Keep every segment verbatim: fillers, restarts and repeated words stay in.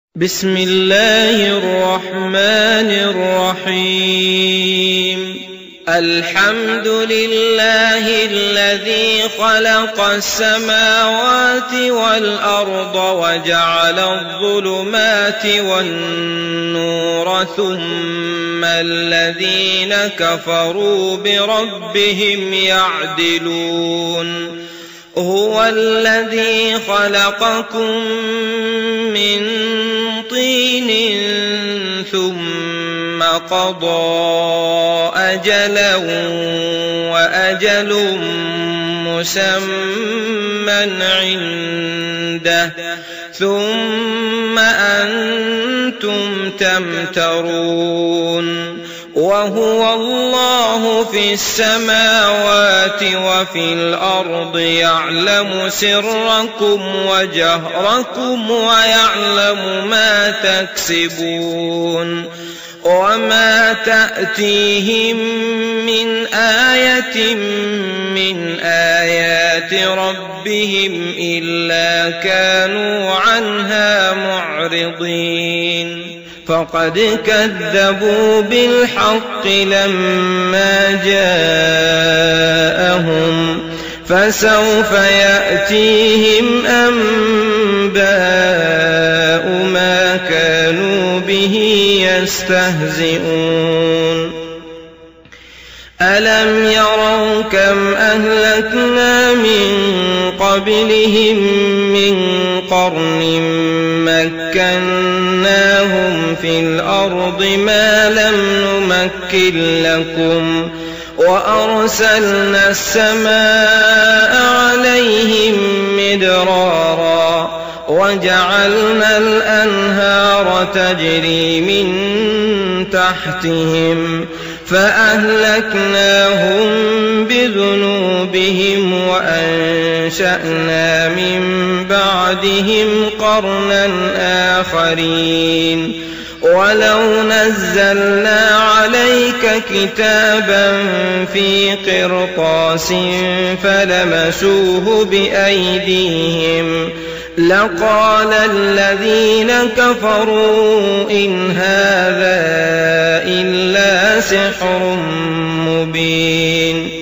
بسم الله الرحمن الرحيم الحمد لله الذي خلق السماوات والأرض وجعل الظلمات والنور ثم الذين كفروا بربهم يعدلون هو الذي خلقكم من طين ثم قضى أجلا وأجل مسمى عنده ثم أنتم تمترون وهو الله في السماوات وفي الأرض يعلم سركم وجهركم ويعلم ما تكسبون وما تأتيهم من آية من آيات ربهم إلا كانوا عنها معرضين فقد كذبوا بالحق لما جاءهم فسوف يأتيهم أنباء ما كانوا به يستهزئون ألم يروا كم أهلكنا من قبلهم من قرن مكناهم في الأرض ما لم نمكن لكم وأرسلنا السماء عليهم مدرارا وجعلنا الأنهار تجري من تحتهم فأهلكناهم بذنوبهم وأنشأنا من بعدهم قرنا آخرين ولو نزلنا عليك كتابا في قرطاس فلمسوه بأيديهم لقال الذين كفروا إن هذا إلا سحر مبين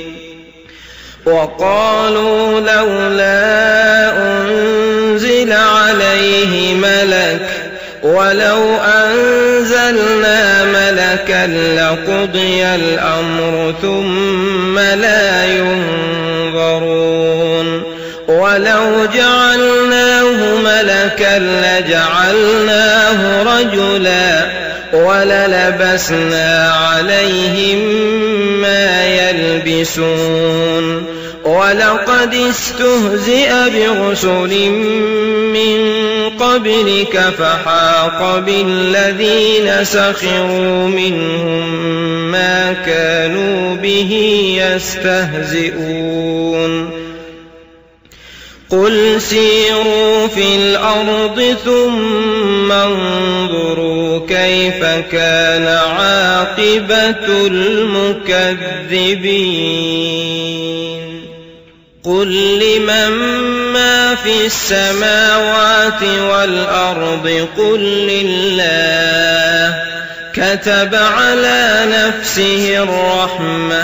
وقالوا لولا أنزل عليه ملك ولو أنزلنا ملكا لقضي الأمر ثم لا ينظرون ولو جعلناه ملكا لجعلناه رجلا وللبسنا عليهم ما يلبسون ولقد استهزئ برسل من قبلك فحاق بالذين سخروا منهم ما كانوا به يستهزئون قل سيروا في الأرض ثم انظروا كيف كان عاقبة المكذبين قل لمن ما في السماوات والأرض قل لله كتب على نفسه الرحمة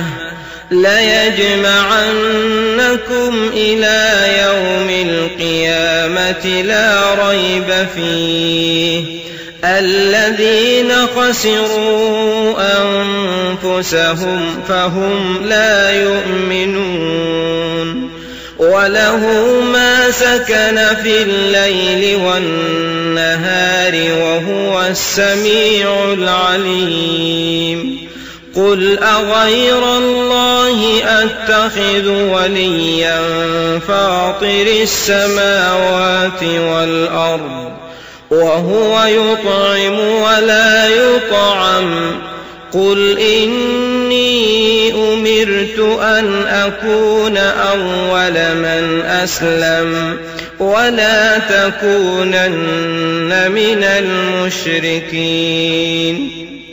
ليجمعنكم إلى يوم القيامة لا ريب فيه الذين خسروا أنفسهم فهم لا يؤمنون وله ما سكن في الليل والنهار وهو السميع العليم قل أغير الله أتخذ وليا فاطر السماوات والأرض وهو يطعم ولا يطعم قل إني أمرت أن أكون أول من أسلم ولا تكونن من المشركين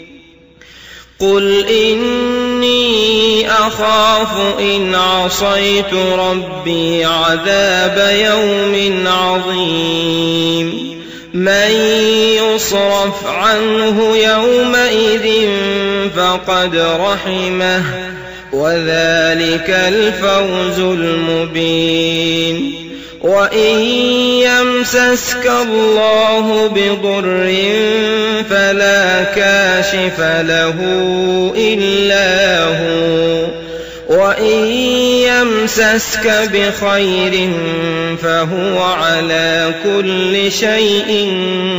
قل إني أخاف إن عصيت ربي عذاب يوم عظيم من يصرف عنه يومئذ فقد رحمه وذلك الفوز المبين. وإن يمسسك الله بضر فلا كاشف له إلا هو وإن يمسسك بخير فهو على كل شيء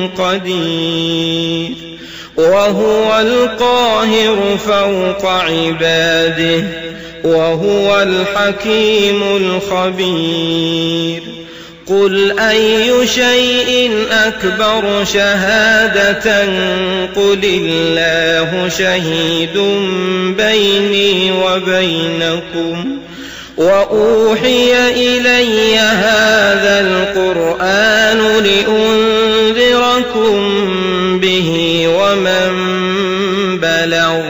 قدير وهو القاهر فوق عباده وهو الحكيم الخبير. قل أي شيء أكبر شهادة قل الله شهيد بيني وبينكم وأوحي إلي هذا القرآن لأنذركم به ومن بلغ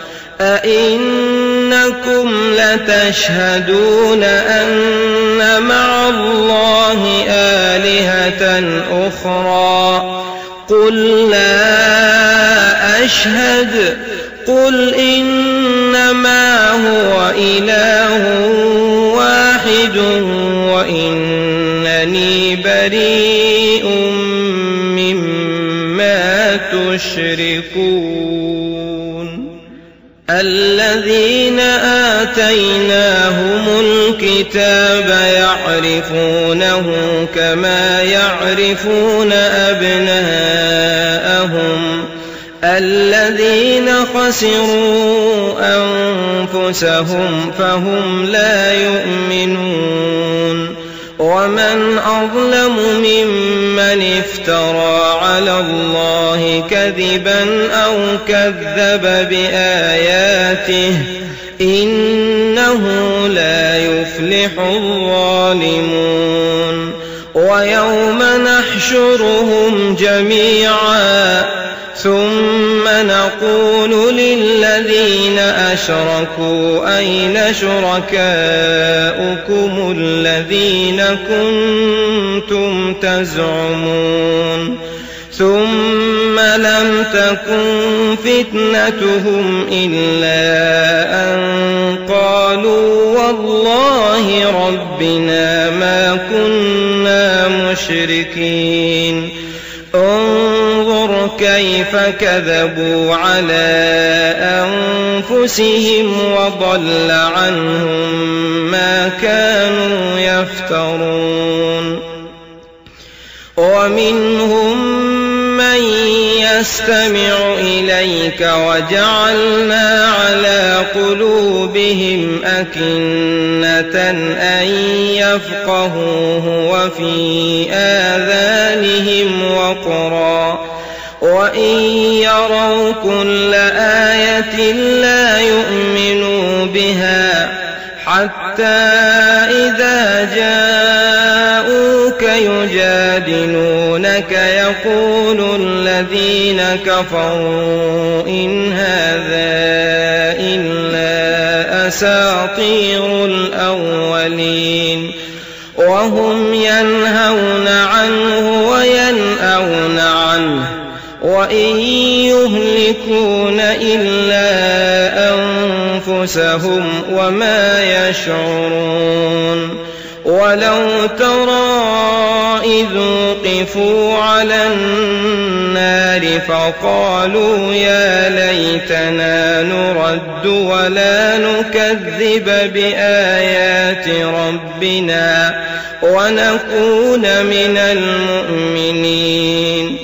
أئنكم لتشهدون أن مع الله آلهة أخرى قل لا أشهد قل إنما هو إله واحد وإنني بريء مما تشركون. الذين آتيناهم الكتاب يعرفونه كما يعرفون أبناءهم الذين خسروا أنفسهم فهم لا يؤمنون. ومن أظلم ممن افترى على الله كذبا أو كذب بآياته إنه لا يفلح الظالمون. ويوم نحشرهم جميعا ثم نقول للذين أشركوا أين شركاؤكم الذين كنتم تزعمون ثم لم تكن فتنتهم إلا أن قالوا والله ربنا ما كنا مشركين. انظر كيف كذبوا على أنفسهم وضل عنهم ما كانوا يفترون. ومنهم من يستمع إليك وجعلنا على قلوبهم أكنة أن يفقهوه وفي آذانهم وقرا وإن يروا كل آية لا يؤمنوا بها حتى إذا جاءوك يجادلونك يقول الذين كفروا إن هذا إلا أساطير الأولين وهم ينهون عنه وينأون عنه وإن يهلكون إلا أنفسهم وما يشعرون. ولو ترى إذ وقفوا على النار فقالوا يا ليتنا نرد ولا نكذب بآيات ربنا ونكون من المؤمنين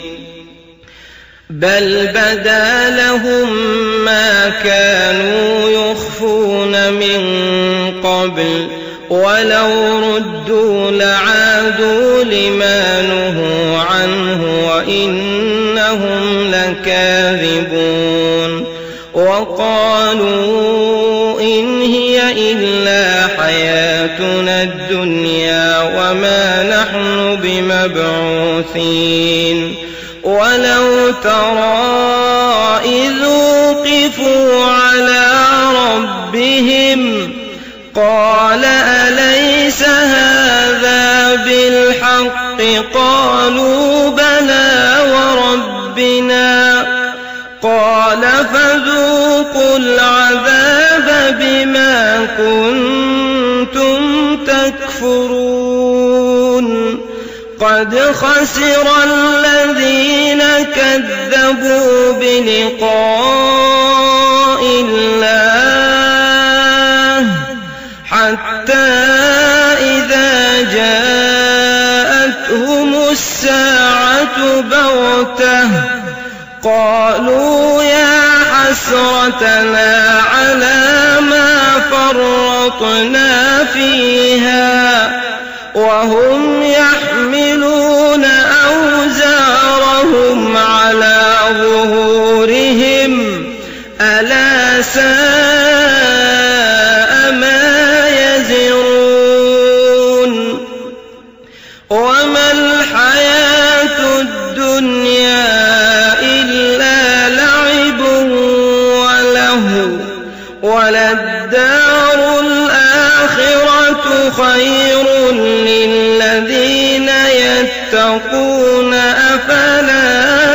بل بدا لهم ما كانوا يخفون من قبل ولو ردوا لعادوا لما نهوا عنه وإنهم لكاذبون. وقالوا إن هي إلا حياتنا الدنيا وما نحن بمبعوثين. ولو ترى إذ وقفوا على ربهم قال أليس هذا بالحق قالوا بلى فذوقوا العذاب بما كنتم تكفرون قد خسر الذين كذبوا بلقاء الله حتى إذا جاءتهم الساعة بغتة قالوا يا حسرتنا على ما فرطنا فيها وهم يحملون أوزارهم على ظهورهم ألا ساء ما يزرون وما الحياة الدنيا إلا لعب ولهو وللدار الآخرة خير للذين يتقون أفلا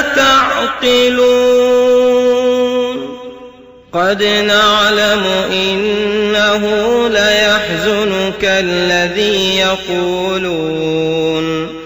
تعقلون قد نعلم إنه ليحزنك الذي يقولون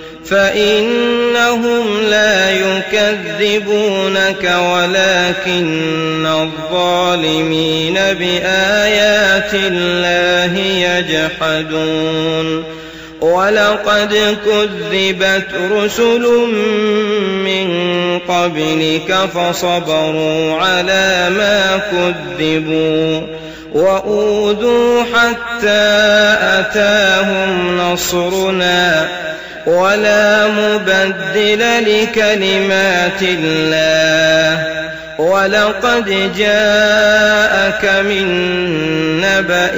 فإنهم لا يكذبونك ولكن الظالمين بآيات الله يجحدون ولقد كذبت رسل من قبلك فصبروا على ما كذبوا وأوذوا حتى أتاهم نصرنا ولا مبدل لكلمات الله ولقد جاءك من نبأ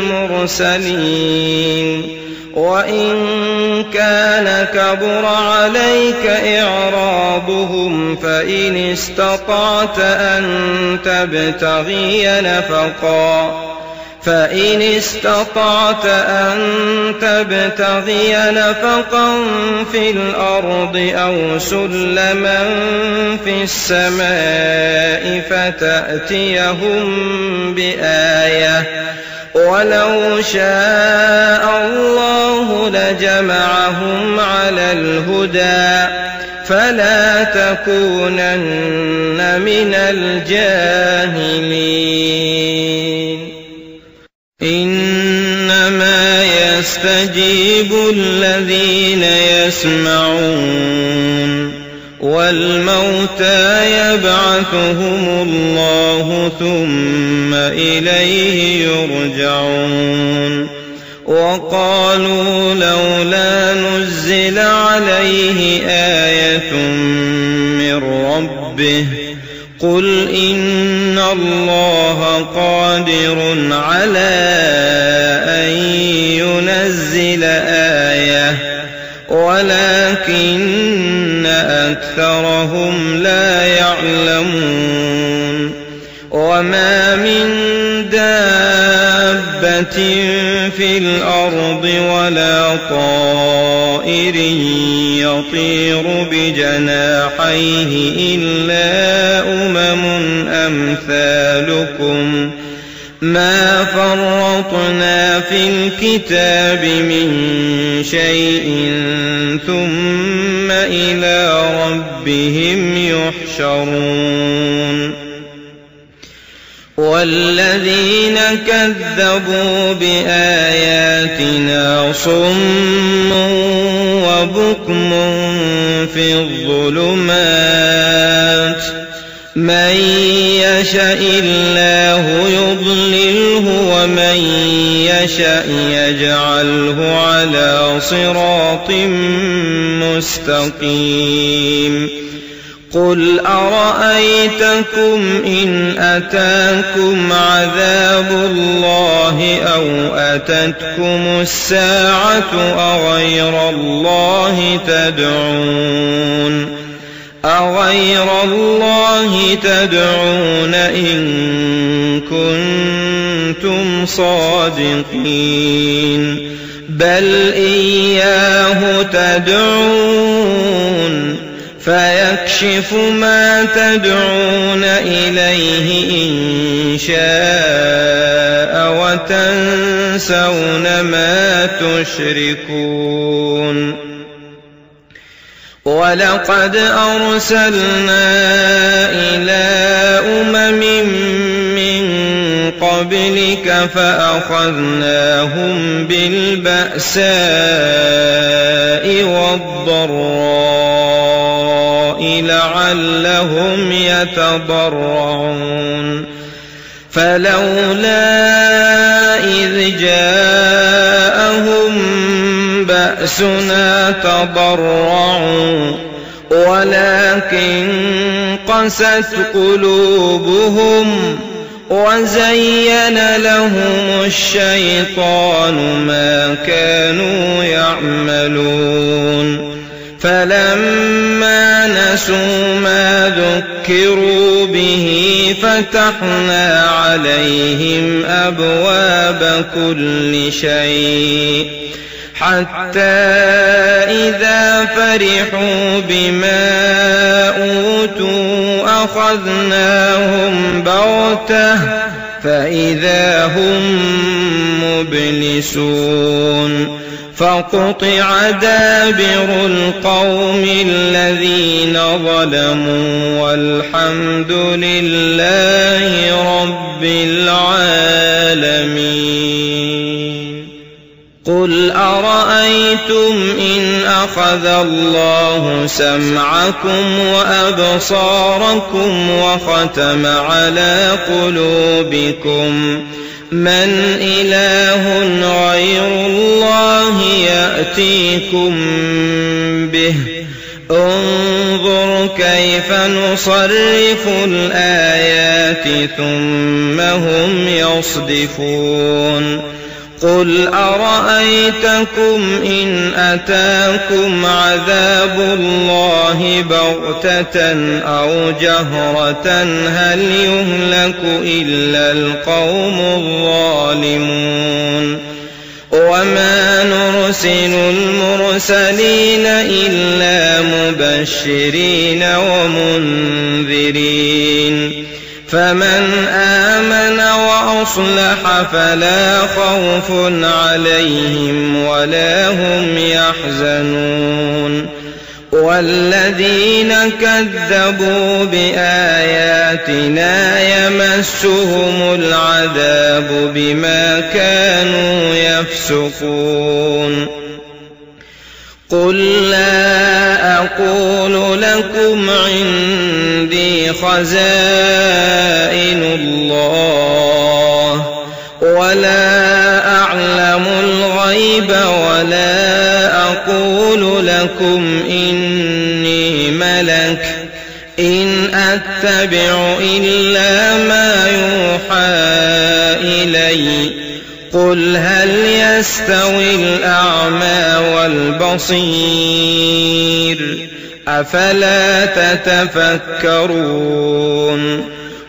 المرسلين وإن كان كبر عليك إعراضهم فإن استطعت أن تبتغي نفقا فإن استطعت أن تبتغي نفقا في الأرض أو سلما في السماء فتأتيهم بآية ولو شاء الله لجمعهم على الهدى فلا تكونن من الجاهلين إنما يستجيب الذين يسمعون والموتى يبعثهم الله ثم إليه يرجعون وقالوا لولا نزل عليه آية من ربه قل إن الله قادر على أن ينزل آية ولكن أكثرهم لا يعلمون وما من دابة في الأرض ولا طائر يطير بجناحيه إلا أمم أمثالكم ما فرطنا في الكتاب من شيء ثم إلى ربهم يحشرون والذين كذبوا بآياتنا صم وبكم في الظلمات من يشاء الله يضلله ومن يشاء يجعله على صراط مستقيم قل أرأيتكم إن أتاكم عذاب الله أو أتتكم الساعة أغير الله تدعون أغير الله تدعون إن كنتم صادقين بل إياه تدعون فيكشف ما تدعون إليه إن شاء وتنسون ما تشركون. ولقد أرسلنا إلى أمم من قبلك فأخذناهم بالبأساء والضراء لعلهم يتضرعون. فلولا إذ جاءهم بأسنا تضرعوا ولكن قست قلوبهم وزين لهم الشيطان ما كانوا يعملون. فلما نسوا ما ذكروا به فتحنا عليهم أبواب كل شيء حتى إذا فرحوا بما أوتوا أخذناهم بغتة فإذا هم مبلسون. فقطع دابر القوم الذين ظلموا والحمد لله رب العالمين. قل أرأيتم إن أخذ الله سمعكم وأبصاركم وختم على قلوبكم من إله غير الله يأتيكم به انظر كيف نصرف الآيات ثم هم يصدفون. قل أرأيتكم إن أتاكم عذاب الله بغتة أو جهرة هل يهلك إلا القوم الظالمون. وما نرسل المرسلين إلا مبشرين ومنذرين فمن آمن وأصلح فلا خوف عليهم ولا هم يحزنون. والذين كذبوا بآياتنا يمسهم العذاب بما كانوا يفسقون. قل لا أقول لكم عندي خزائن الله ولا أعلم الغيب ولا أقول لكم إني ملك إن أتبع إلا ما يوحى إلي. قل هل يستوي الأعمى والبصير أفلا تتفكرون.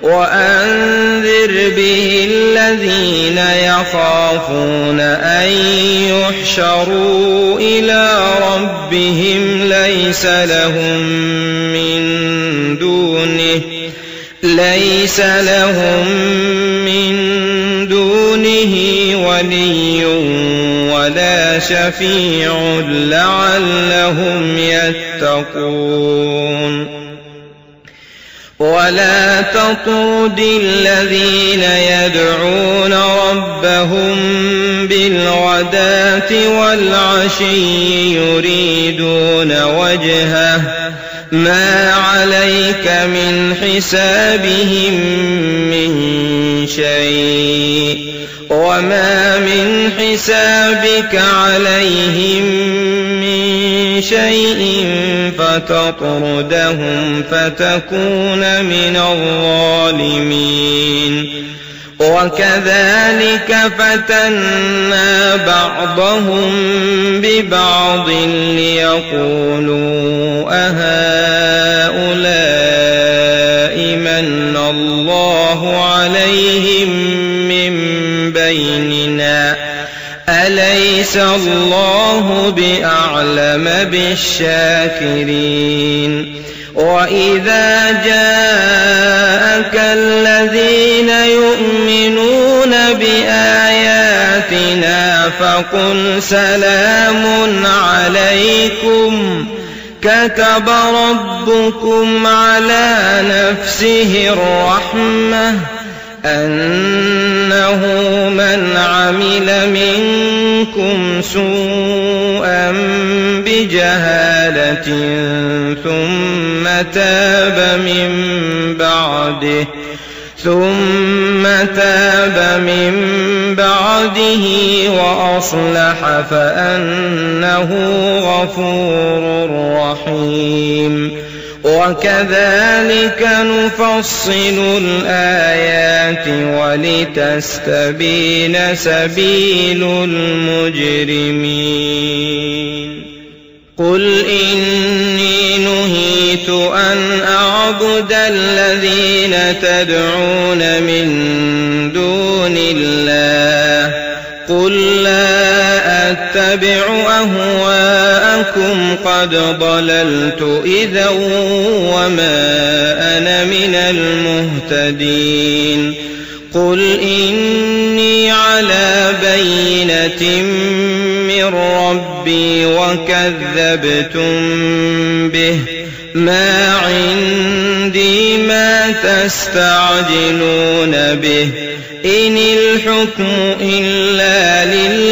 وأنذر به الذين يخافون أن يحشروا إلى ربهم ليس لهم من دونه ليس لهم من دونه ولي ولا شفيع لعلهم يتقون. ولا تطرد الذين يدعون ربهم بالغداة والعشي يريدون وجهه ما عليك من حسابهم من شيء وما من حسابك عليهم من شيء فتطردهم فتكون من الظالمين. وكذلك فتنا بعضهم ببعض ليقولوا أهؤلاء من الله عليهم من بيننا أليس الله بأعلم بالشاكرين. وإذا جاءك الذين يؤمنون بآياتنا فقل سلام عليكم كتب ربكم على نفسه الرحمة أنه من عمل منكم سوءا بجهالة ثم تاب من بعده ثم تاب من بعده وأصلح فأنه غفور رحيم وكذلك نفصل الآيات ولتستبين سبيل المجرمين قل إني نهيت أن أعبد الذين تدعون من دون الله قل لا أتبع أهواءكم قد ضللت إذا وما أنا من المهتدين قل إني على بينة من ربي وكذبتم به ما عندي ما تستعجلون به إن الحكم إلا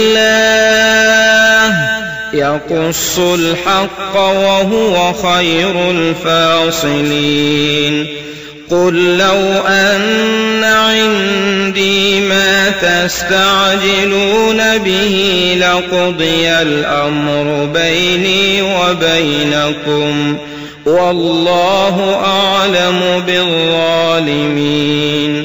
لله يقص الحق وهو خير الفاصلين قل لو أن عندي ما تستعجلون به لقضي الأمر بيني وبينكم والله أعلم بالظالمين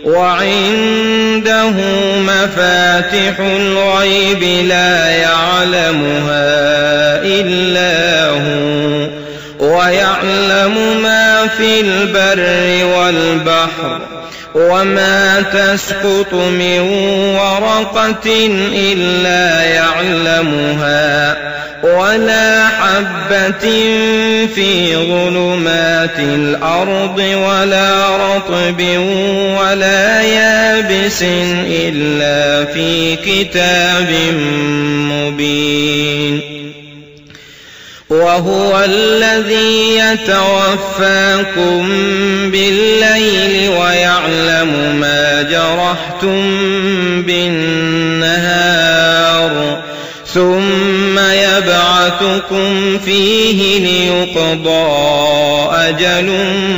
وعنده مفاتح الغيب لا يعلمها إلا هو ويعلم ما في البر والبحر وما تسقط من ورقة إلا يعلمها ولا حبة في ظلمات الأرض ولا رطب ولا يابس إلا في كتاب مبين وهو الذي يتوفاكم بالليل ويعلم ما جرحتم بالنهار ثم يبعثكم فيه ليقضى أجل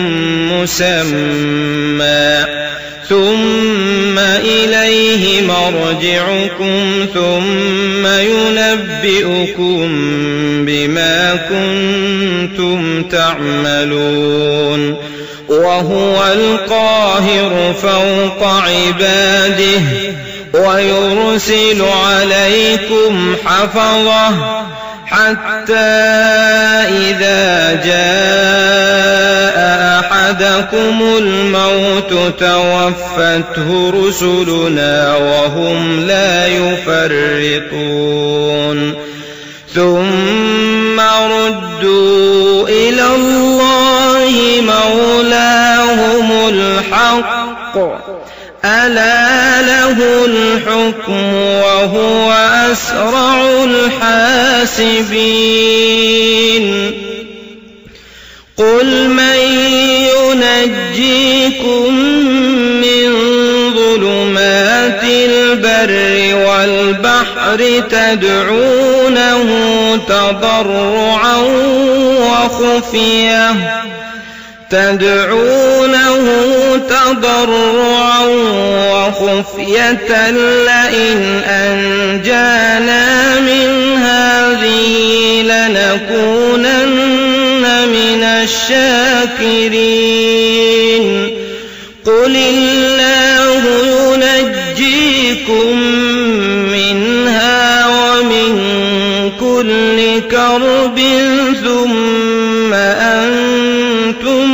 مسمى ثم إليه مرجعكم ثم ينبئكم بما كنتم تعملون وهو القاهر فوق عباده ويرسل عليكم حفظه حتى إذا جاء أحدكم الموت توفته رسلنا وهم لا يفرطون ثم ردوا إلى الله مولاهم الحق ألا له الحكم وهو أسرع الحاسبين قل من ينجيكم من ظلمات البر والبحر تدعونه تضرعا وخفية تدعونه تضرعا وخفية لئن أنجانا من هذه لنكونن من الشاكرين قل الله ينجيكم منها ومن كل كرب ثم أنتم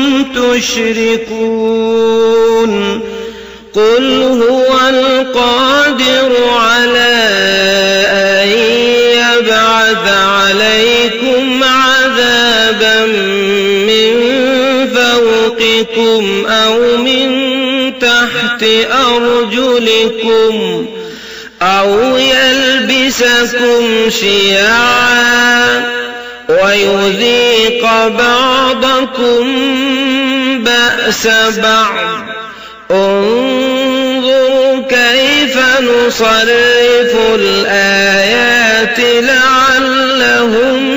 تشركون قل هو القادر على أن يبعث عليكم عذابا من فوقكم أو من تحت أرجلكم أو يلبسكم شيعا ويذيق بعضكم بأس بعض. انظروا كيف نصرف الآيات لعلهم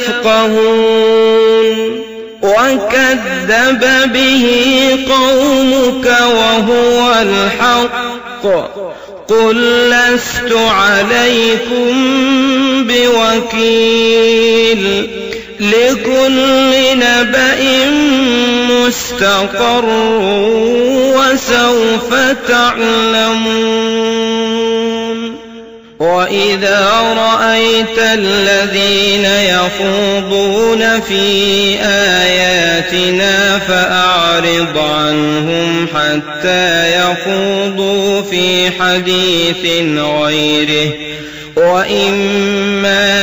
يفقهون. وكذب به قومك وهو الحق قل لست عليكم بوكيل لكل نبأ مستقر وسوف تعلمون. وإذا رأيت الذين يخوضون في آياتنا فأعرض عنهم حتى يخوضوا في حديث غيره وإما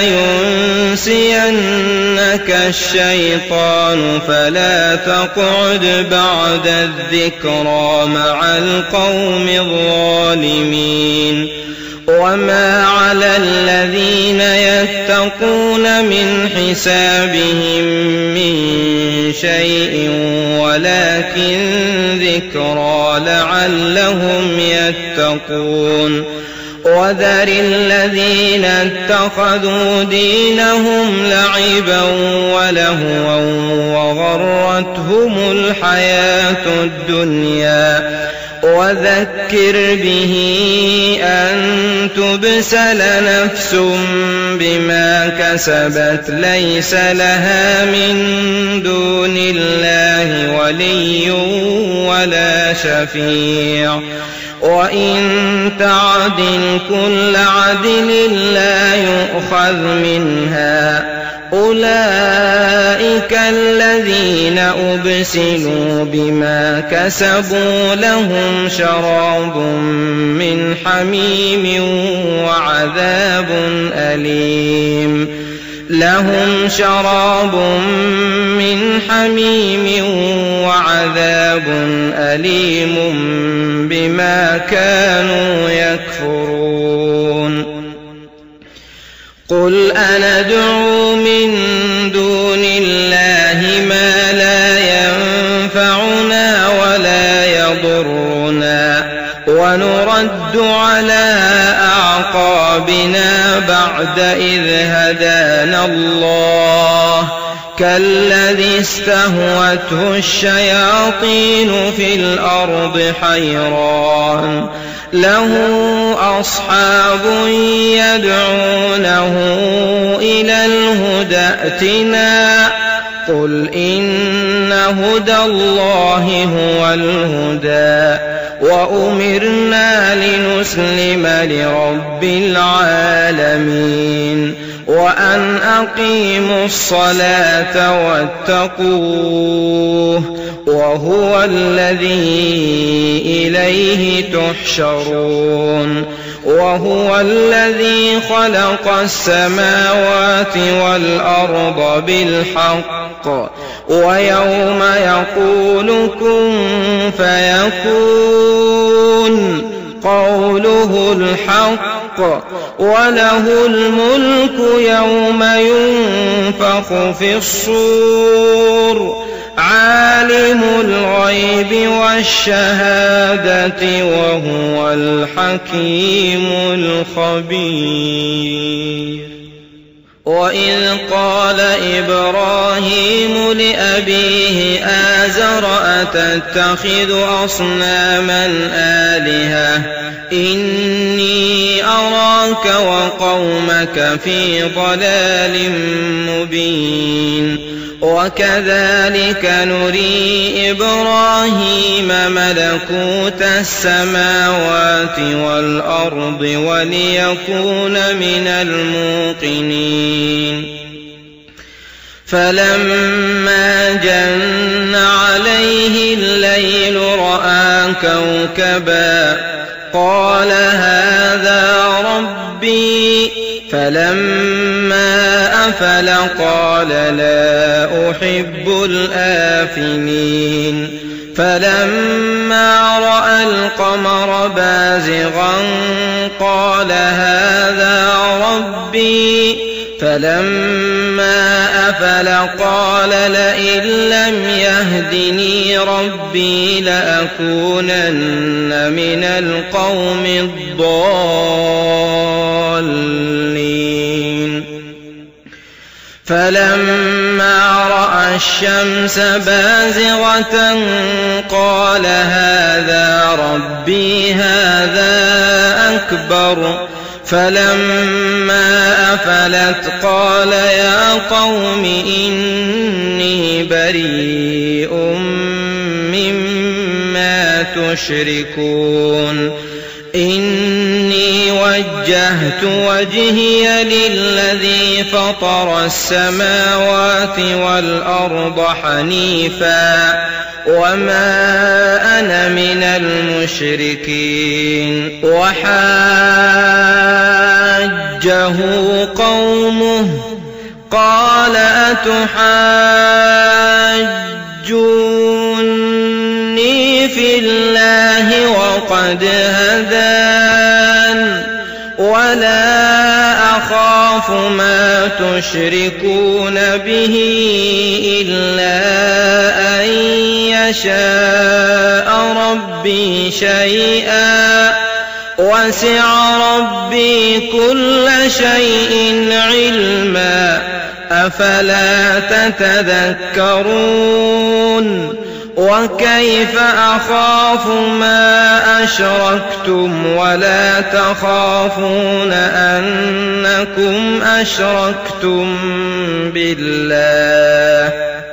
ينسينك الشيطان فلا تقعد بعد الذكرى مع القوم الظالمين. وما على الذين يتقون من حسابهم من شيء ولكن ذكرى لعلهم يتقون. وذر الذين اتخذوا دينهم لعبا ولهوا وغرتهم الحياة الدنيا وذكر به أن تبسل نفس بما كسبت ليس لها من دون الله ولي ولا شفيع وإن تعدل كل عدل لا يؤخذ منها. أولئك الذين أبسلوا بما كسبوا لهم شراب من حميم وعذاب أليم لهم شراب من حميم وعذاب أليم بما كانوا يكفرون. قل أندعو من دون الله ما لا ينفعنا ولا يضرنا ونرد على أعقابنا بعد إذ هدانا الله كالذي استهوته الشياطين في الأرض حيران له أصحاب يدعونه إلى الهدى ائتنا قل إن هدى الله هو الهدى وأمرنا لنسلم لرب العالمين وأن أقيموا الصلاة واتقوه وهو الذي إليه تحشرون. وهو الذي خلق السماوات والأرض بالحق ويوم يقول كن فيكون قوله الحق وله الملك يوم ينفخ في الصور عالم الغيب والشهادة وهو الحكيم الخبير. وإذ قال إبراهيم لأبيه آزر أتتخذ أصناما آلهة إني أراك وقومك في ضلال مبين. وكذلك نري إبراهيم ملكوت السماوات والأرض وليكون من الموقنين. فلما جن عليه الليل رأى كوكبا قال هذا ربي فلما أفل قال لا أحب الآفلين فلما رأى القمر بازغا قال هذا ربي فلما أفل قال لئن لم يهدني ربي لأكونن من القوم الضالين فلما رأى الشمس بازغة قال هذا ربي هذا أكبر فلما أفلت قال يا قوم إني بريء مما تشركون إني وجهت وجهي للذي فطر السماوات والأرض حنيفا وما أنا من المشركين وحاجه قومه قال أتحاجوني في الله وقد هدان ولا أخاف ما تشركون به إلا أن يشاء ربي شيئا وسع ربي كل شيء علما أفلا تتذكرون وكيف أخاف ما أشركتم ولا تخافون أنكم أشركتم بالله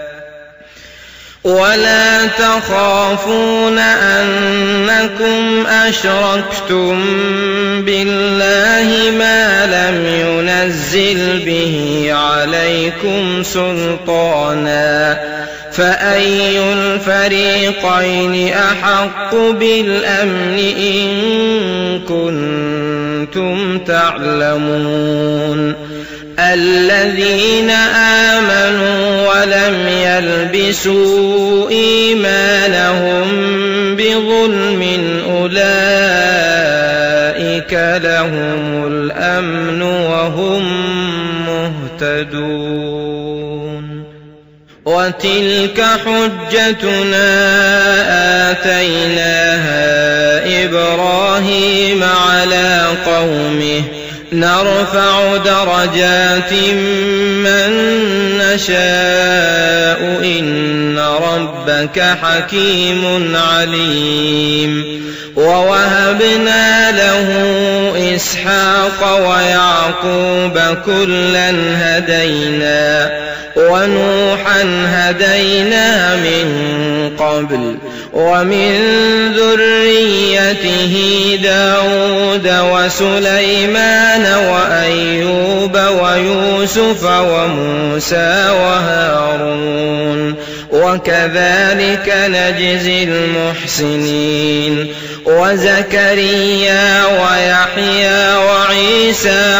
ولا تخافون أنكم أشركتم بالله ما لم ينزل به عليكم سلطانا فأي الفريقين أحق بالأمن إن كنتم تعلمون الذين آمنوا ولم يلبسوا إيمانهم بظلم أولئك لهم الأمن وهم مهتدون وتلك حجتنا آتيناها إبراهيم على قومه نرفع درجات من نشاء إن ربك حكيم عليم ووهبنا له إسحاق ويعقوب كلا هدينا ونوحا هدينا من قبل ومن ذريته داود وسليمان وأيوب ويوسف وموسى وهارون وكذلك نجزي المحسنين وزكريا ويحيى وعيسى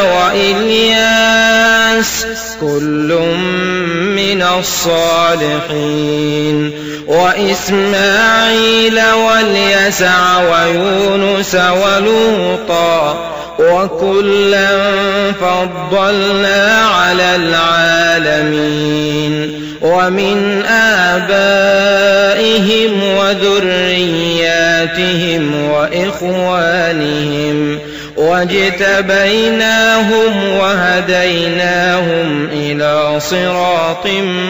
وإلياس كل من الصالحين وإسماعيل واليسع ويونس ولوطا وكلا فضلنا على العالمين ومن آبائهم وذرياتهم وإخوانهم واجتبيناهم وهديناهم إلى صراط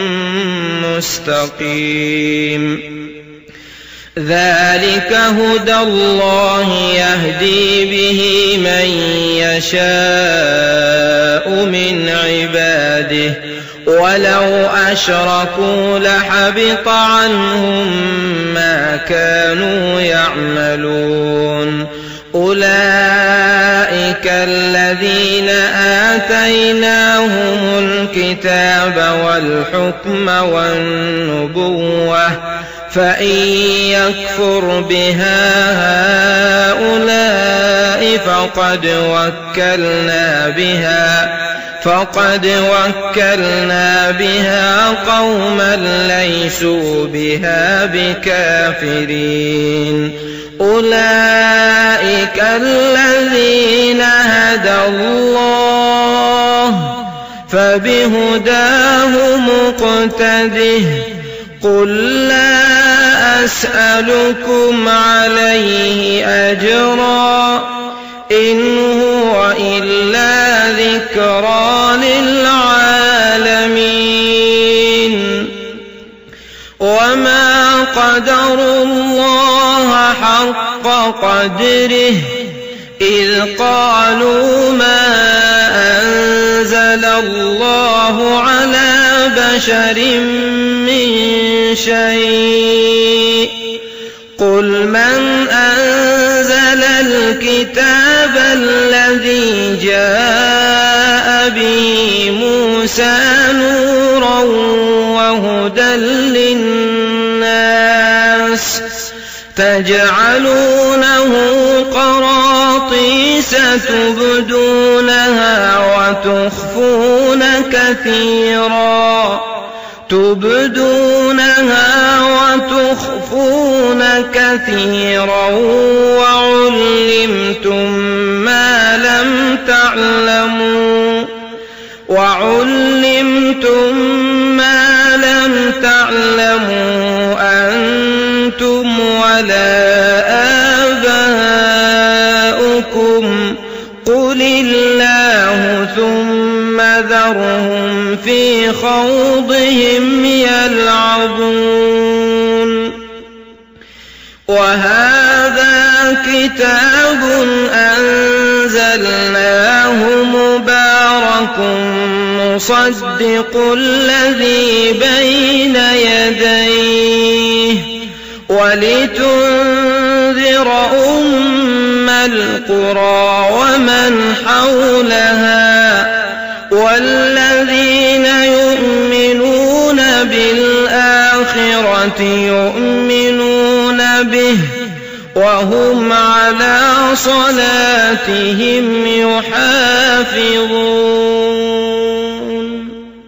مستقيم ذلك هدى الله يهدي به من يشاء من عباده ولو أشركوا لحبط عنهم ما كانوا يعملون أولئك الذين آتيناهم الكتاب والحكم والنبوة فإن يكفر بها هؤلاء فقد وكلنا بها فقد وكلنا بها قوما ليسوا بها بكافرين أولئك الذين هدى الله فبهداه مقتده قل لا أسألكم عليه أجرا إن هو إلا ذكرى للعالمين وما قدروا الله حق قدره إذ قالوا ما أنزل الله على بشر من شيء قل من أنزل الكتاب الذي جاء به موسى نورا وهدى للناس تجعلونه قراطيس تبدونها وتخفون كثيرا تبدونها وتخفون كثيرا وعلمتم ما لم تعلموا وعلمتم ما لم تعلموا أنتم ولا آباؤكم قل الله ثم ذرهم في خوضهم يلعبون وهذا كتاب أنزلناه مبارك مصدق الذي بين يديه ولتنذر أم القرى ومن حولها والذين يؤمنون بالآخرة يؤمنون به وهم على صلاتهم يحافظون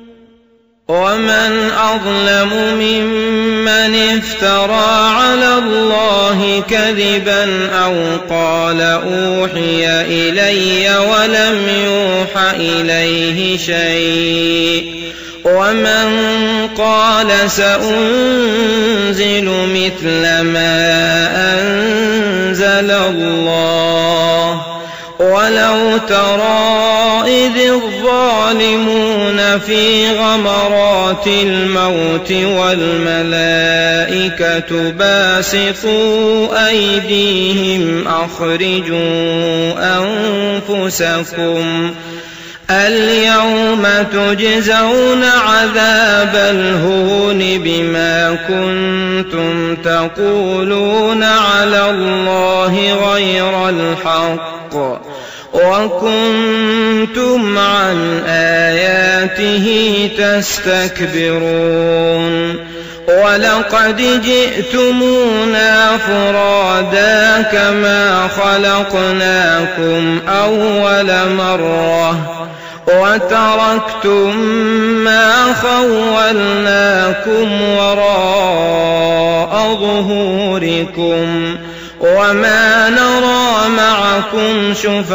ومن أظلم ممن افترى على الله كذبا أو قال أوحي إلي ولم يوح إليه شيء ومن قال سأنزل مثل ما أنزل الله ولو ترى إذ الظالمون في غمرات الموت والملائكة باسطوا أيديهم أخرجوا أنفسكم اليوم تجزون عذاب الهون بما كنتم تقولون على الله غير الحق وكنتم عن آياته تستكبرون ولقد جئتمونا فرادا كما خلقناكم أول مرة وتركتم ما خولناكم وراء ظهوركم وما نرى معكم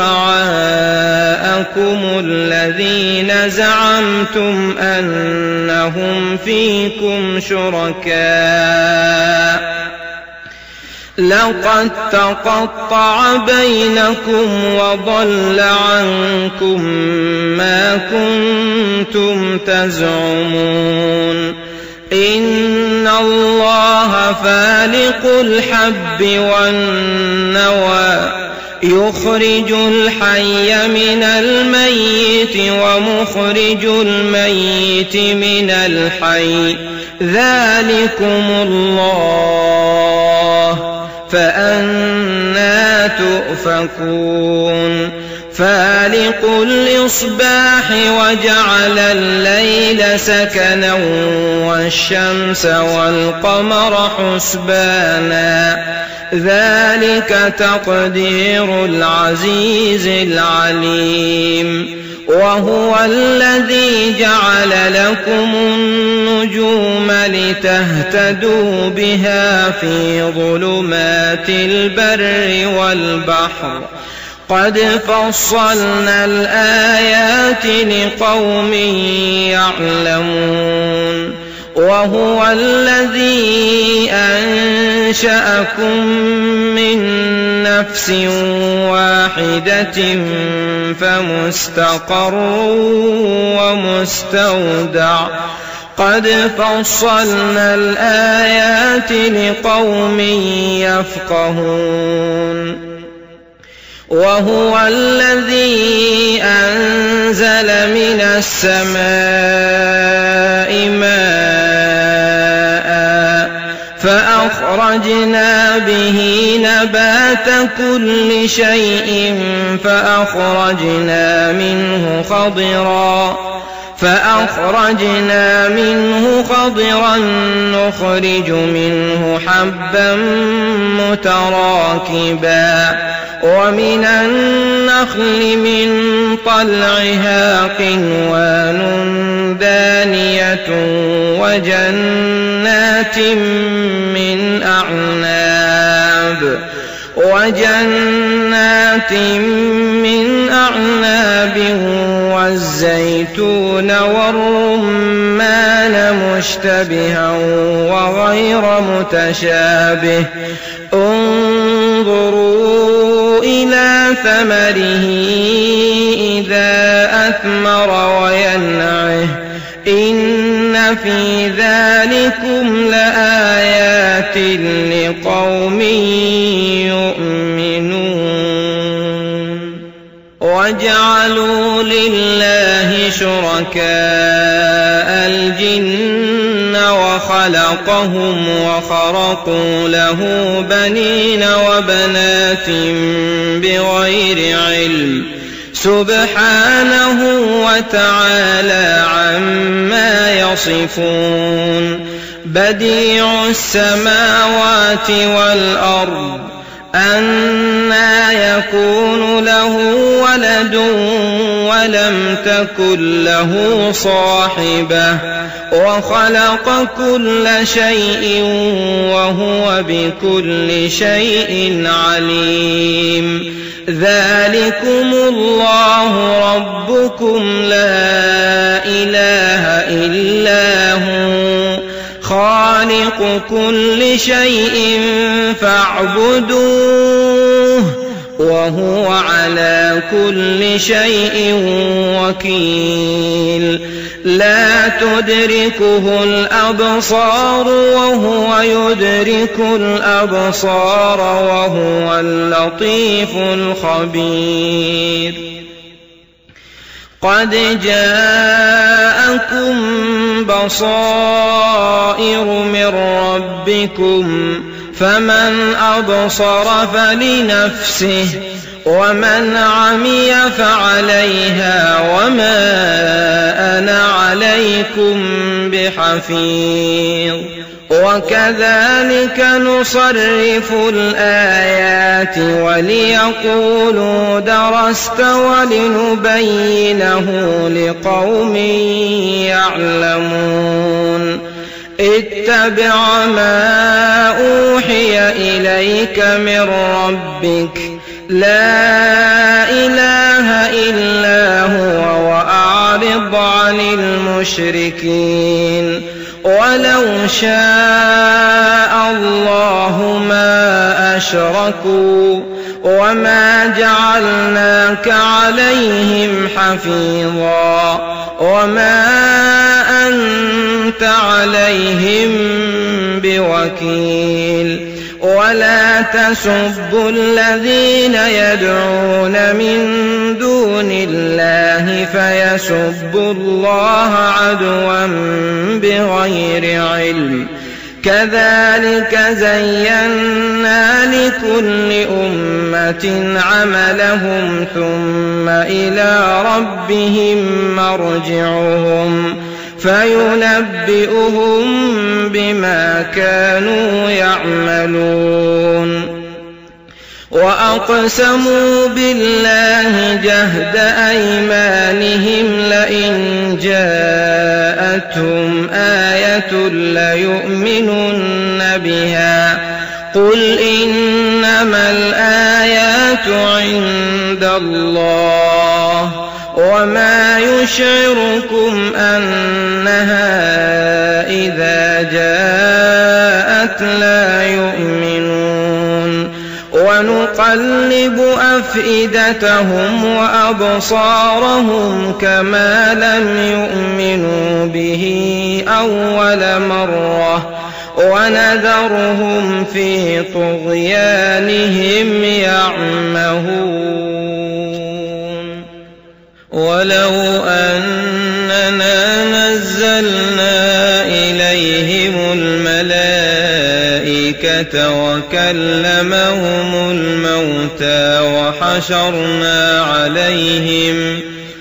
شفعاءكم الذين زعمتم أنهم فيكم شركاء لقد تقطع بينكم وضل عنكم ما كنتم تزعمون إن الله فالق الحب والنوى يخرج الحي من الميت ومخرج الميت من الحي ذلكم الله فأنى تؤفكون فالق الإصباح وجعل الليل سكنا والشمس والقمر حسبانا ذلك تقدير العزيز العليم وهو الذي جعل لكم النجوم لتهتدوا بها في ظلمات البر والبحر قد فصلنا الآيات لقوم يعلمون وهو الذي أنشأكم من نفس واحدة فمستقر ومستودع قد فصلنا الآيات لقوم يفقهون وهو الذي أنزل من السماء ماء فأخرجنا به نبات كل شيء فأخرجنا منه خضرا فأخرجنا منه خضرا نخرج منه حبا متراكبا ومن النخل من طلعها قنوان دانية وجنات من أعناب وجنات من أعناب والزيتون والرمان مشتبها وغير متشابه انظروا إلى ثمره إذا أثمر وينعه إن في ذلكم لآيات لقوم يؤمنون وجعلوا لله شركاء الجن وخلقهم وخرقوا له بنين وبنات بغير علم سبحانه وتعالى عما يصفون بديع السماوات والأرض أنى يكون له ولد ولم تكن له صاحبة وخلق كل شيء وهو بكل شيء عليم ذلكم الله ربكم لا إله إلا هو خالق كل شيء فاعبدوه وهو على كل شيء وكيل لا تدركه الأبصار وهو يدرك الأبصار وهو اللطيف الخبير قد جاءكم بصائر من ربكم فمن أبصر فلنفسه ومن عمي فعليها وما أنا عليكم بحفيظ وكذلك نصرف الآيات وليقولوا درست ولنبينه لقوم يعلمون اتبع ما أوحي إليك من ربك لا إله إلا هو وأعرض عن المشركين ولو شاء الله ما أشركوا وما جعلناك عليهم حفيظا وما أنت عليهم بوكيل ولا تسبوا الذين يدعون من دون الله فيسبوا الله عدوا بغير علم كذلك زينا لكل أمة عملهم ثم إلى ربهم مرجعهم فينبئهم بما كانوا يعملون وأقسموا بالله جهد أيمانهم لئن جاءتهم آية ليؤمنن بها قل إنما الآيات عند الله وما يشعركم أنها إذا جاءت لا يؤمنون ونقلب أفئدتهم وأبصارهم كما لم يؤمنوا به أول مرة ونذرهم في طغيانهم يعمهون ولو أننا نزلنا إليهم الملائكة وكلمهم الموتى وحشرنا عليهم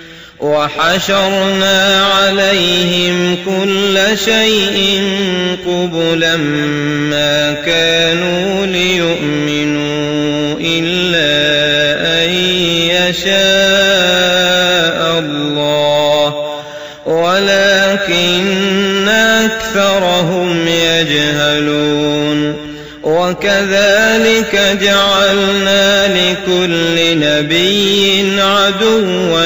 وحشرنا عليهم كل شيء قبلا ما كانوا ليؤمنوا إلا أن يشاء الله ولكن أكثرهم يجهلون وكذلك جعلنا لكل نبي عدوا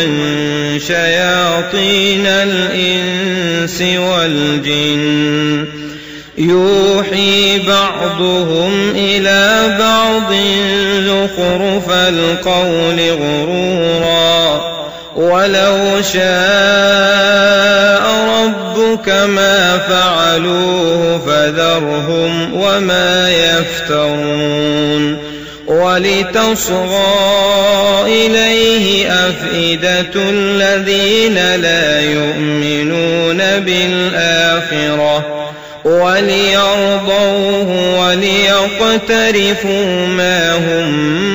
شياطين الإنس والجن يوحي بعضهم إلى بعض زخرف القول غرورا ولو شاء ربك ما فعلوه فذرهم وما يفترون ولتصغى إليه أفئدة الذين لا يؤمنون بالآخرة وليرضوه وليقترفوا ما هم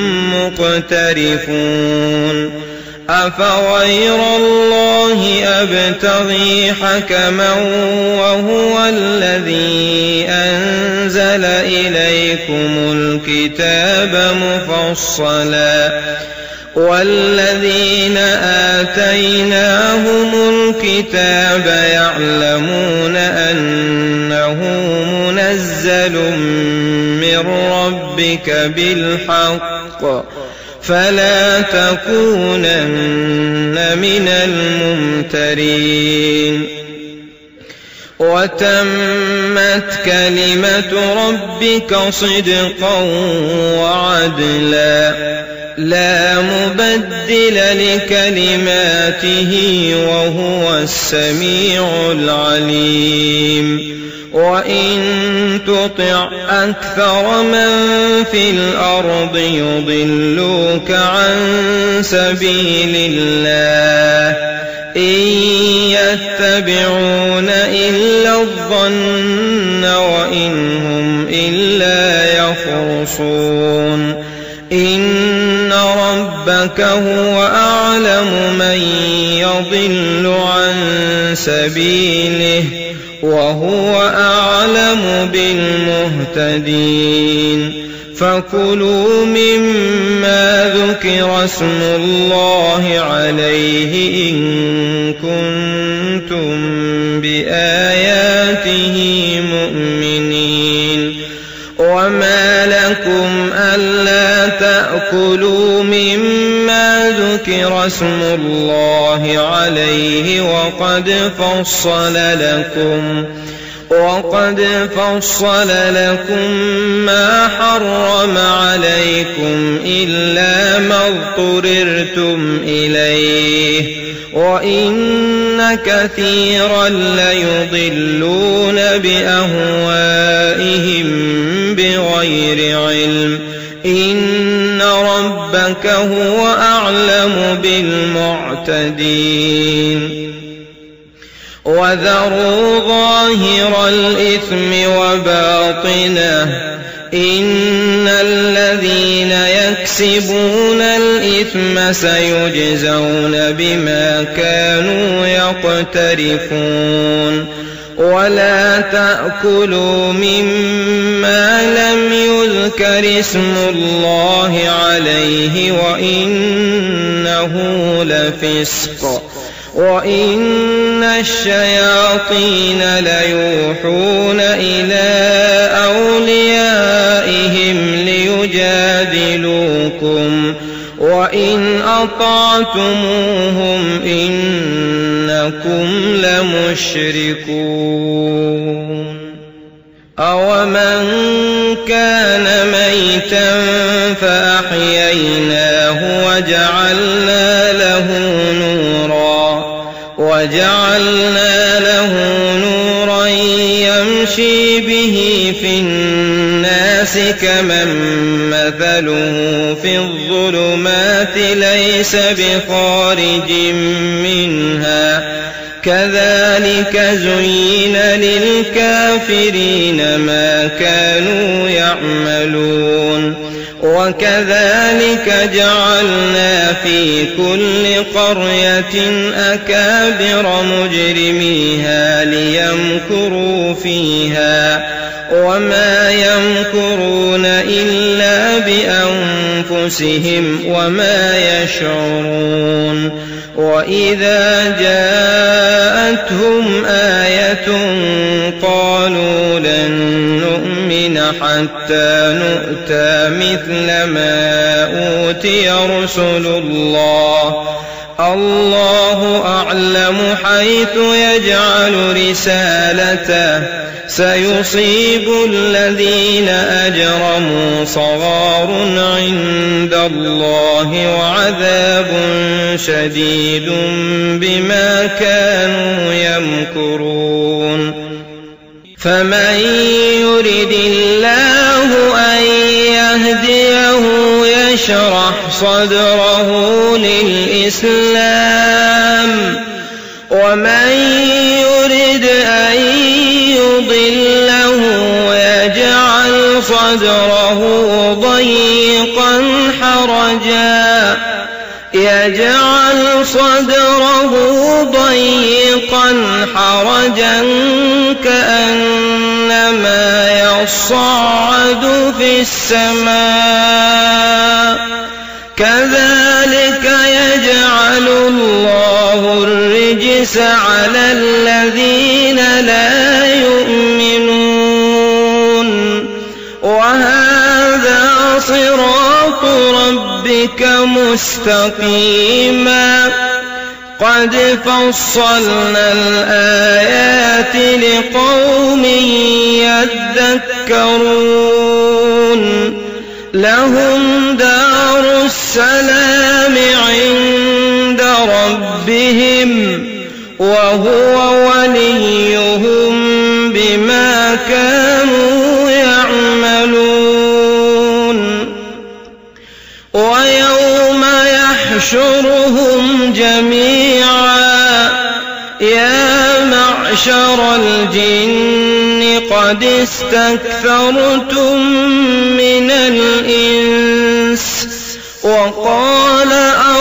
مقترفون أفغير الله أبتغي حكما وهو الذي أنزل إليكم الكتاب مفصلا والذين آتيناهم الكتاب يعلمون أنه منزل من ربك بالحق فلا تكونن من الممترين وتمت كلمة ربك صدقا وعدلا لا مبدل لكلماته وهو السميع العليم وإن تطع أكثر من في الأرض يضلوك عن سبيل الله إن يتبعون إلا الظن وإن هم إلا يخرصون إن ربك هو أعلم من يضل عن سبيله وهو أعلم بالمهتدين فكلوا مما ذكر اسم الله عليه إن كنتم بآياته مؤمنين وما لكم ألا تأكلوا مما ذكر اسم الله عليه وقد فصل لكم وقد فصل لكم ما حرم عليكم إلا ما اضطررتم إليه وإن كثيرا ليضلون بأهوائهم بغير علم إن ربك هو أعلم بالمعتدين وذروا ظاهر الإثم وباطنه إن الذين يكسبون الإثم سيجزون بما كانوا يقترفون ولا تأكلوا مما لم يذكر اسم الله عليه وإنه لفسق وإن الشياطين ليوحون إلى أوليائهم ليجادلوكم وإن أطعتموهم إنكم لمشركون أومن كان ميتا فأحييناه وجعلنا له نورا وجعلنا له نورا يمشي به في الناس كمن مثله في الظلمات ليس بخارج منها كذلك زين للكافرين ما كانوا يعملون وكذلك جعلنا في كل قرية أكابر مجرميها ليمكروا فيها وما يمكرون إلا بأنفسهم وما يشعرون وإذا جاءتهم آية قالوا لن نؤمن حتى نؤتى مثل ما أوتي رسل الله الله أعلم حيث يجعل رسالته سيصيب الذين أجرموا صغار عند الله وعذاب شديد بما كانوا يمكرون فمن يرد الله أن يهديه يشرح صدره للإسلام ومن يرد أن يضله يجعل صدره ضيقا حرجا يجعل صدره ضيقا حرجا كأنما يصعد في السماء كذلك يجعل الله الرجس على الذين لا يؤمنون وهذا صراط ربك مستقيما قد فصلنا الآيات لقوم يذكرون لهم دار السلام عند ربهم وهو وليهم بما كانوا يعملون ويوم يحشرهم جميعا يا معشر الجن قد استكثرتم من الإنس وقال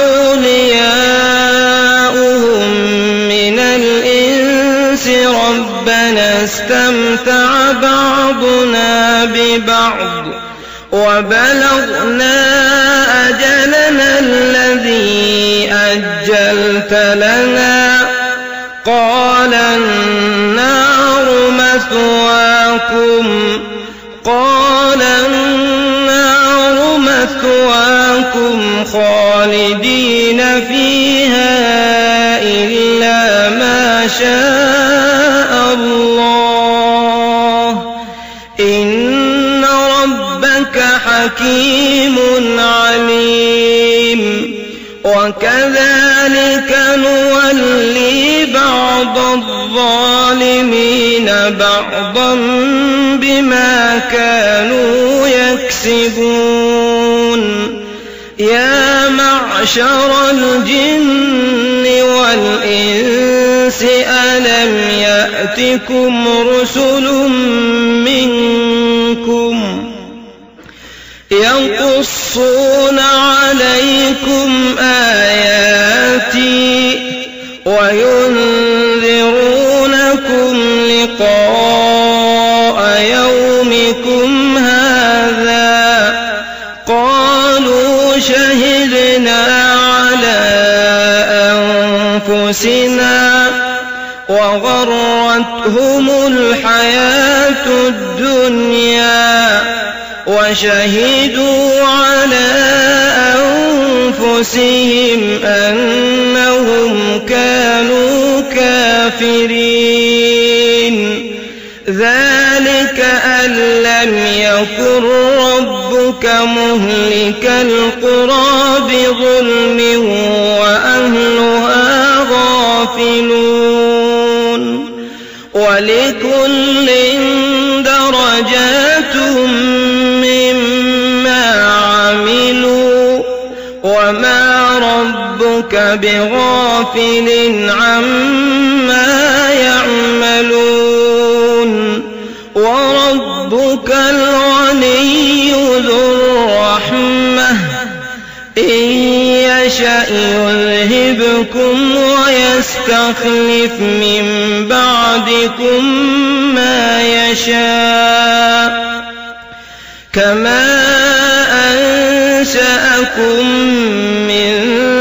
أولياؤهم من الإنس ربنا استمتع بعضنا ببعض وبلغنا أجلنا الذي أجلت لنا قال النار مثواكم قال النار مثواكم خالدين فيها إلا ما شاء الله إن ربك حكيم عليم وكذلك نولي بعض الظالمين بعضا بما كانوا يكسبون يا معشر الجن والإنس ألم يأتكم رسل منكم يقصون عليكم آياتي وينذرونكم لقاء لقاء يومكم هذا قالوا شهدنا على أنفسنا وغرتهم الحياة الدنيا وشهدوا على أنفسهم أنهم كانوا كافرين ذلك أن لم يكن ربك مهلك القرى بظلم وأهلها غافلون ولكل درجات مما عملوا وما ربك بغافل عما يعملون وربك الغني ذو الرحمة إن يشأ يذهبكم ويستخلف من بعدكم ما يشاء كما أنشأكم من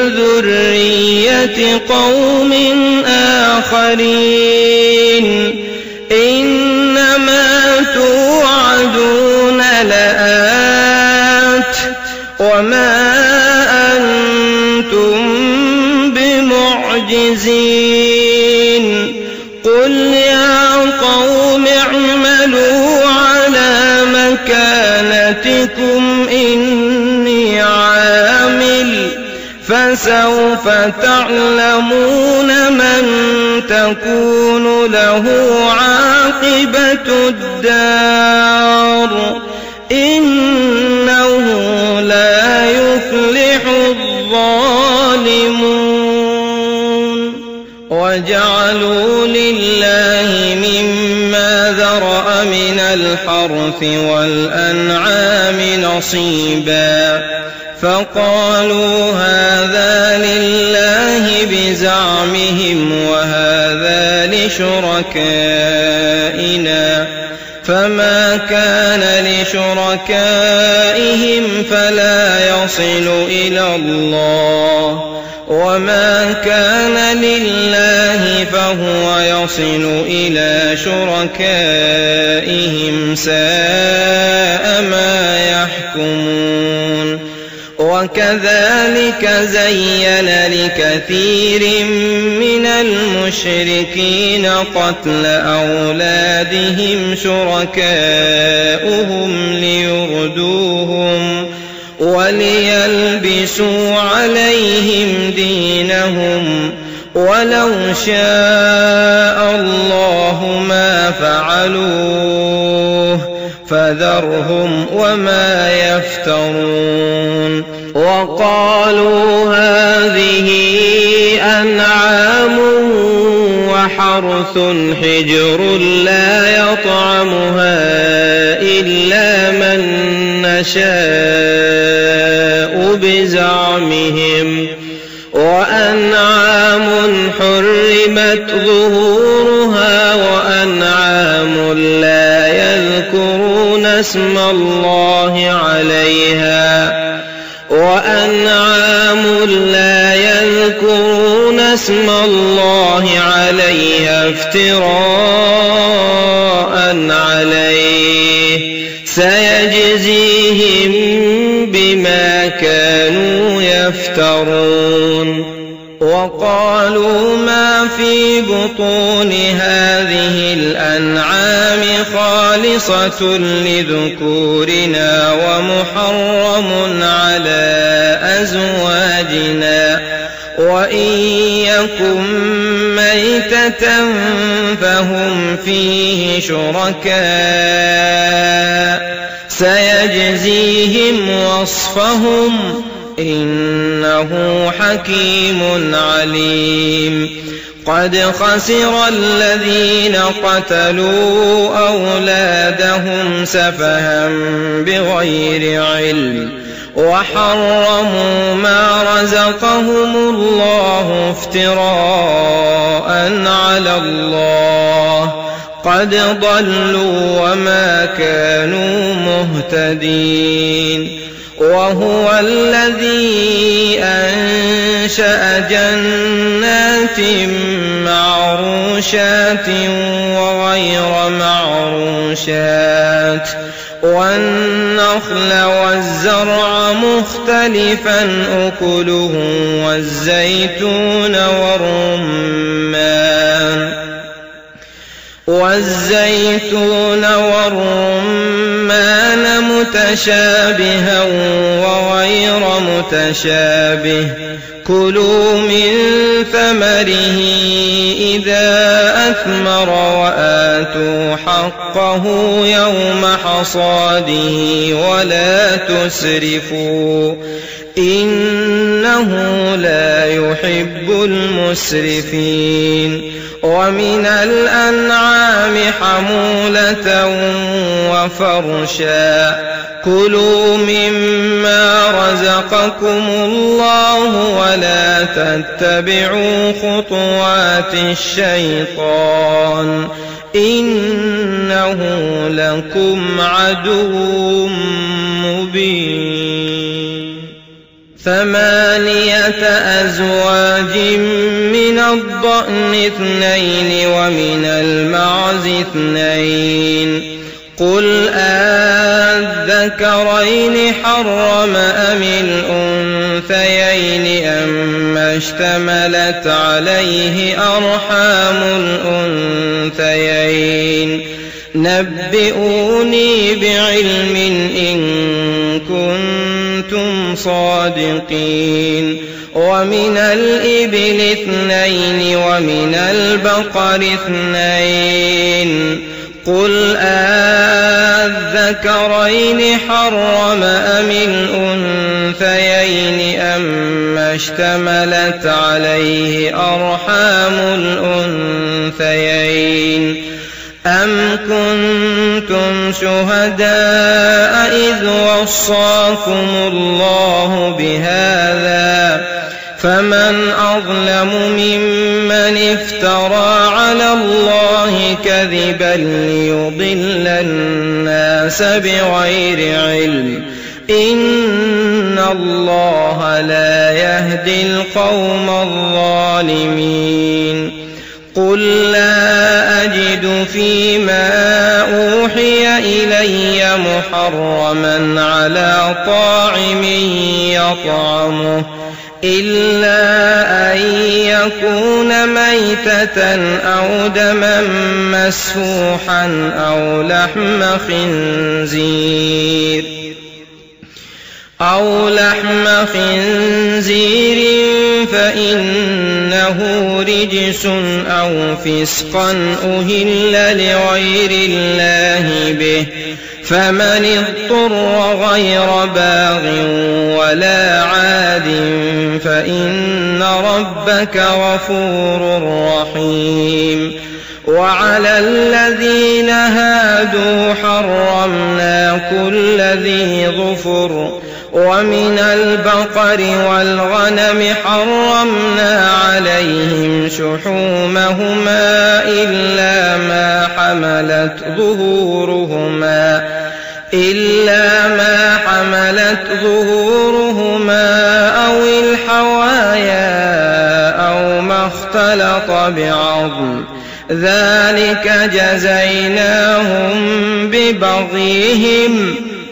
ذرية قوم آخرين إنما توعدون لآت وما أنتم بمعجزين قل يا قوم اعملوا على مكانتكم إني عامل فسوف تعلمون من تكون له عاقبة الدار إنه لا يفلح الظالمون وجعلوا لله مما ذرأ من الحرث والأنعام نصيبا فقالوا هذا لله بزعمهم وهذا لشركائنا فما كان لشركائهم فلا يصل إلى الله وما كان لله فهو يصل إلى شركائهم ساء ما يحكمون وكذلك زين لكثير من المشركين قتل أولادهم شركاؤهم ليردوهم وليلبسوا عليهم دينهم ولو شاء الله ما فعلوه فذرهم وما يفترون وقالوا هذه أنعام وحرث حجر لا يطعمها إلا من نشاء بزعمهم وأنعام حرمت ظهورها وأنعام لا يذكرون اسم الله عليها وأنعام لا يذكرون اسم الله عليها افتراء عليه سيجزيهم بما كانوا يفترون وقالوا ما في بطون هذه الأنعام خالصة لذكورنا ومحرم على أزواجنا وإن يكن ميتة فهم فيه شركاء سيجزيهم وصفهم إنه حكيم عليم قد خسر الذين قتلوا أولادهم سفها بغير علم وحرموا ما رزقهم الله افتراء على الله قد ضلوا وما كانوا مهتدين وهو الذي أنشأ جنات معروشات وغير معروشات والنخل والزرع مختلفا أكله والزيتون والرمان والزيتون والرمان متشابها وغير متشابه كلوا من ثمره إذا أثمر وآتوا حقه يوم حصاده ولا تسرفوا إنه لا يحب المسرفين ومن الأنعام حمولة وفرشا كلوا مما رزقكم الله ولا تتبعوا خطوات الشيطان إنه لكم عدو مبين ثمانية أزواج من الضأن اثنين ومن المعز اثنين قل أذكرين حرم أم الأنثيين أما اشتملت عليه أرحام الأنثيين نبئوني بعلم إن كنتم صادقين ومن الإبل اثنين ومن البقر اثنين قل أذكرين حرم أم الأنثيين أما اشتملت عليه أرحام الأنثيين أم كنتم شهداء إذ وصاكم الله بهذا فمن أظلم ممن افترى على الله كذبا ليضل الناس بغير علم إن الله لا يهدي القوم الظالمين قل لا أجد فيما أوحي إلي محرما على طاعم يطعمه إلا أن يكون ميتة أو دما مسفوحا أو لحم خنزير أو لحم خنزير فإنه رجس أو فسقا أهل لغير الله به فمن اضطر غير باغ ولا عاد فإن ربك غفور رحيم وعلى الذين هادوا حرمنا كل ذي ظفر ومن البقر والغنم حرمنا عليهم شحومهما إلا ما حملت ظهورهما إلا ما حملت ظهورهما أو الحوايا أو ما اختلط بعظم ذلك جزيناهم ببغيهم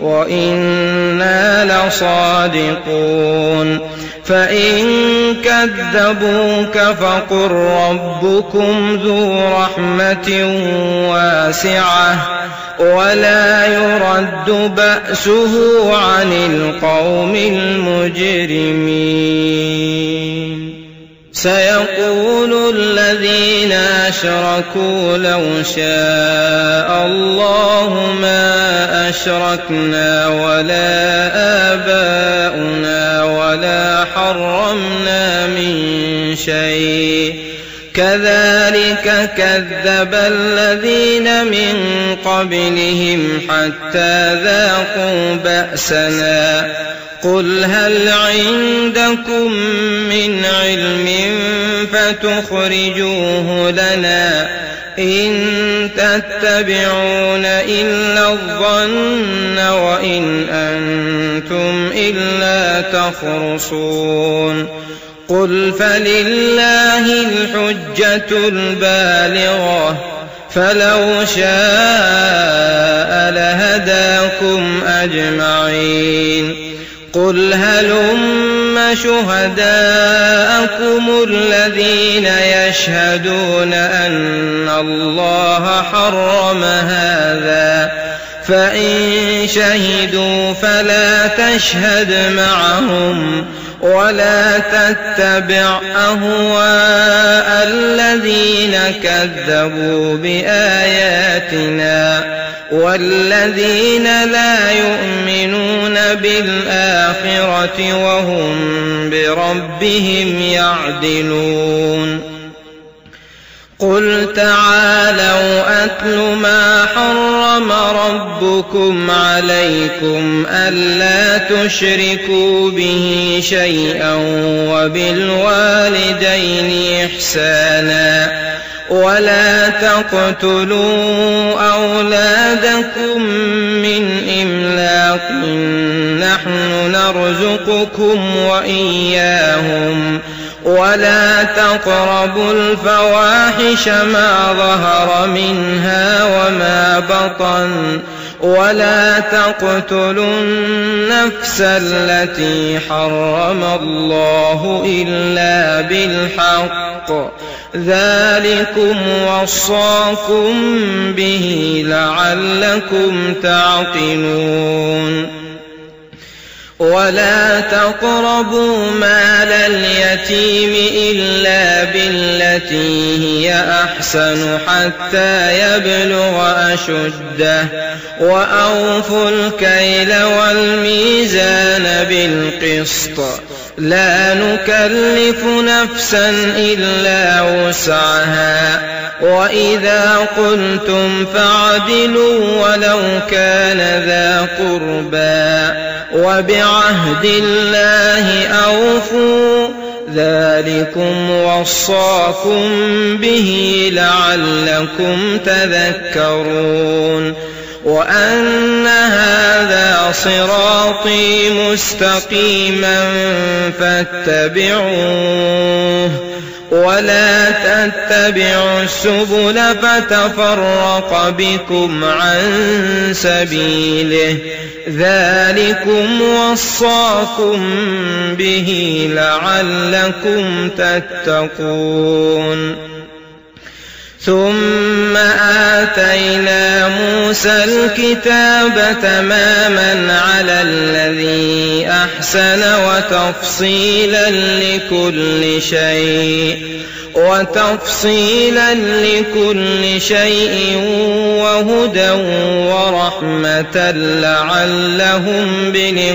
وإنا لصادقون فإن كذبوك فقل ربكم ذو رحمة واسعة ولا يرد بأسه عن القوم المجرمين سيقول الذين أشركوا لو شاء الله ما أشركنا ولا آباؤنا ولا حرمنا من شيء كذلك كذب الذين من قبلهم حتى ذاقوا بأسنا قل هل عندكم من علم فتخرجوه لنا إن تتبعون إلا الظن وإن أنتم إلا تخرصون قل فلله الحجة البالغة فلو شاء لهداكم أجمعين قل هلم شهداءكم الذين يشهدون أن الله حرم هذا فإن شهدوا فلا تشهد معهم ولا تتبع أهواء الذين كذبوا بآياتنا والذين لا يؤمنون بالآخرة وهم بربهم يعدلون قل تعالوا أتل ما حرم ربكم عليكم ألا تشركوا به شيئا وبالوالدين إحسانا ولا تقتلوا أولادكم من إملاق نحن نرزقكم وإياهم ولا تقربوا الفواحش ما ظهر منها وما بطن ولا تقتلوا النفس التي حرم الله إلا بالحق ذلكم وصاكم به لعلكم تعقلون ولا تقربوا مال اليتيم إلا بالتي هي أحسن حتى يبلغ أشده وأوفوا الكيل والميزان بالقسط لا نكلف نفسا إلا وسعها وإذا قلتم فاعدلوا ولو كان ذا قربى وبعهد الله أوفوا ذلكم وصاكم به لعلكم تذكرون وأن هذا صراطي مستقيما فاتبعوه ولا تتبعوا السبل فتفرق بكم عن سبيله ذلكم وصاكم به لعلكم تتقون ثم آتينا موسى الكتاب تماما على الذي أحسن وتفصيلا لكل شيء وتفصيلا لكل شيء وهدى ورحمة لعلهم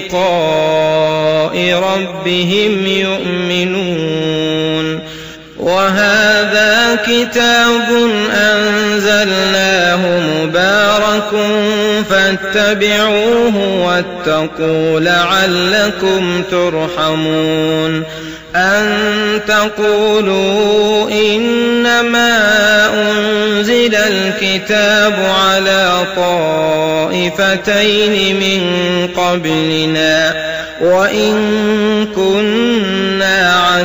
بلقاء ربهم يؤمنون وهذا كتاب أنزلناه مبارك فاتبعوه واتقوا لعلكم ترحمون أن تقولوا إنما أنزل الكتاب على طائفتين من قبلنا وإن كنا عن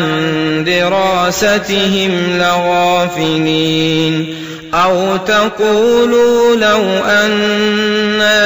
دراستهم لغافلين أو تقولوا لو أنا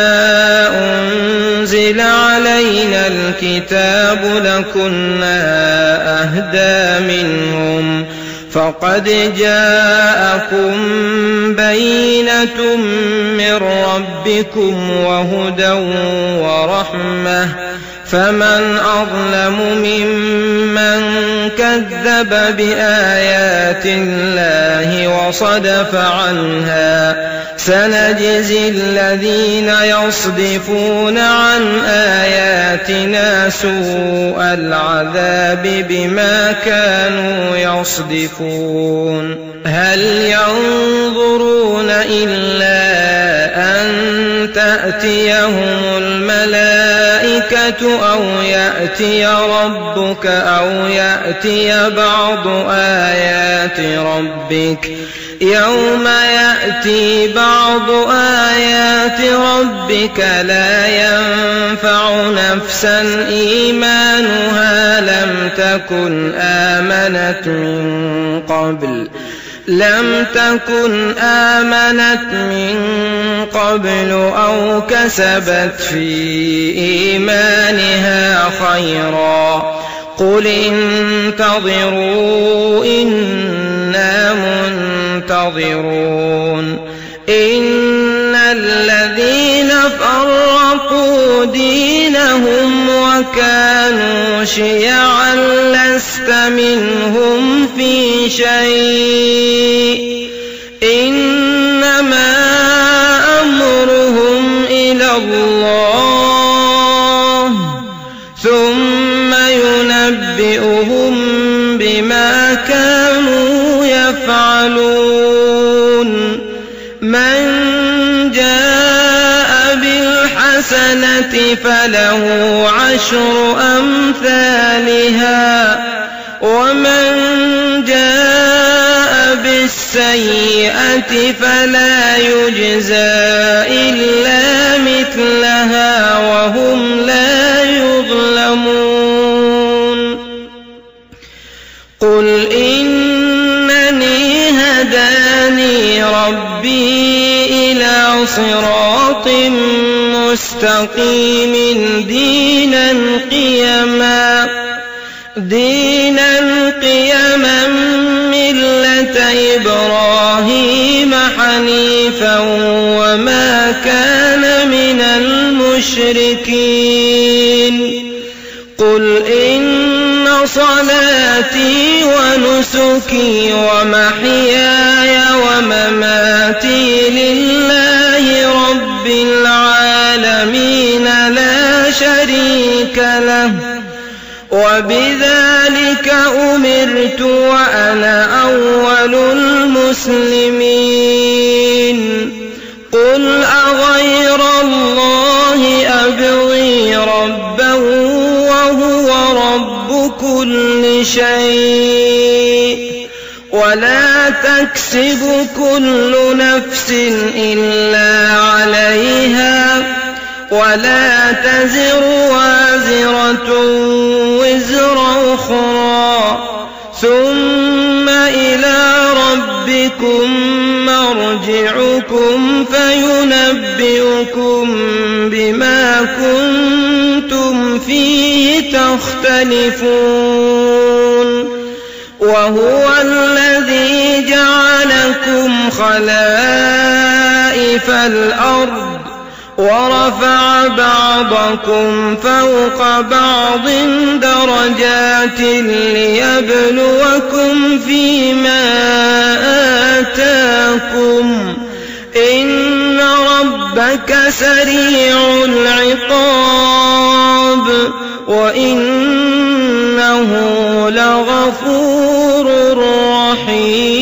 أنزل علينا الكتاب لكنا أهدى منهم فقد جاءكم بينة من ربكم وهدى ورحمة فمن أظلم ممن كذب بآيات الله وصدف عنها سنجزي الذين يصدفون عن آياتنا سوء العذاب بما كانوا يصدفون هل ينظرون إلا أن تأتيهم الملائكة أو يأتي ربك أو يأتي بعض آيات ربك يوم يأتي بعض آيات ربك لا ينفع نفسا إيمانها لم تكن آمنت من قبل لم تكن آمنت من قبل أو كسبت في إيمانها خيرا قل انتظروا إنا منتظرون إن الذين فرقوا دينهم وكانوا شيعا لست منهم في شيء إنما أمرهم إلى الله ثم ينبئهم بما كانوا يفعلون من جاء بالحسنة فله عشر أمثالها ومن جاء بالسيئة فلا يجزى إلا مثلها وهم لا يظلمون قل إنني هداني ربي إلى صراط مستقيم دينا قيما دينا قيما ملة إبراهيم حنيفا وما كان من المشركين قل إن صلاتي ونسكي ومحياي ومماتي لله رب العالمين لا شريك له وبذلك أمرت وأنا أول المسلمين قل أغير الله أبغي ربا وهو رب كل شيء ولا تكسب كل نفس إلا عليها ولا تزر وازرة وزر أخرى ثم إلى ربكم مرجعكم فينبئكم بما كنتم فيه تختلفون وهو الذي جعلكم خلائف الأرض ورفع بعضكم فوق بعض درجات ليبلوكم فيما آتاكم إن ربك سريع العقاب وإنه لغفور رحيم